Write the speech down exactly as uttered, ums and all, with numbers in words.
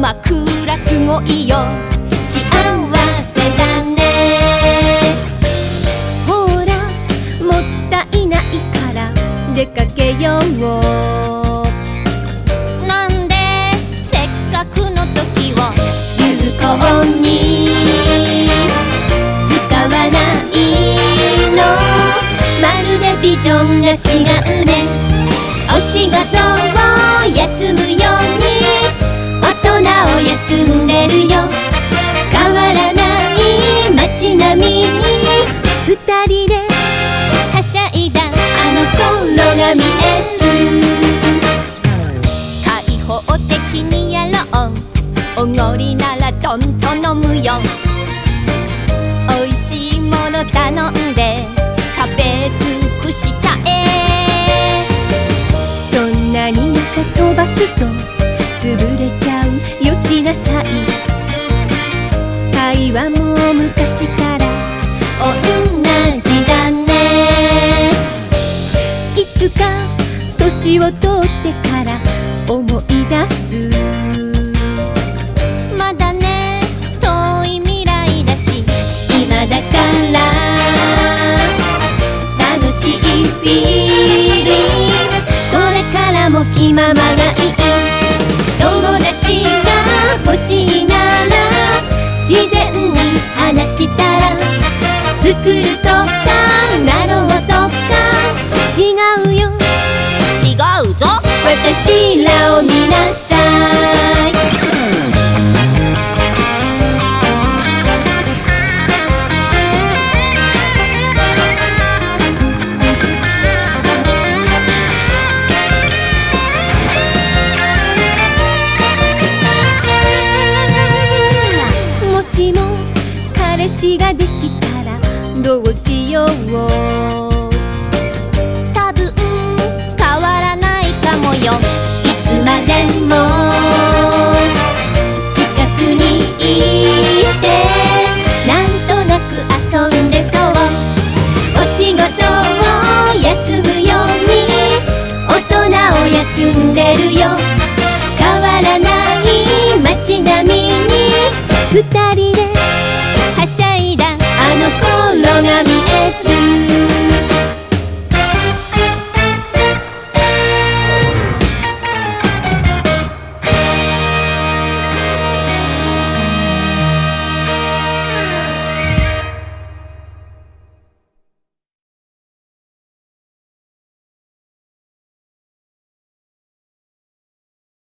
枕すごいよ幸せだね。ほらもったいないから出かけよう。なんでせっかくの時を有効に使わないの。まるでビジョンが違うね。お仕事を休むように大人を休んでるよ。変わらない街並みに二人ではしゃいだあの頃が見える。開放的にやろう。おごりならどんと飲むよ。おいしいもの頼んで食べ尽くしちゃえ。そんなにまた飛ばすと潰れちゃうよしなさい。会話も昔から同じだね。いつか年を取ってから思い出す。まだね遠い未来だし今だから楽しいフィーリング。これからも気ままがいい。友達が欲しいなら自然に話したら作るとかなろうとか違うよ違うぞ私らを見なさい。もしも彼氏ができたらどうしよう。多分変わらないかもよ。いつまでも近くにいてなんとなく遊んでそう。お仕事を休むように大人を休んでるよ。変わらない街並みに二人で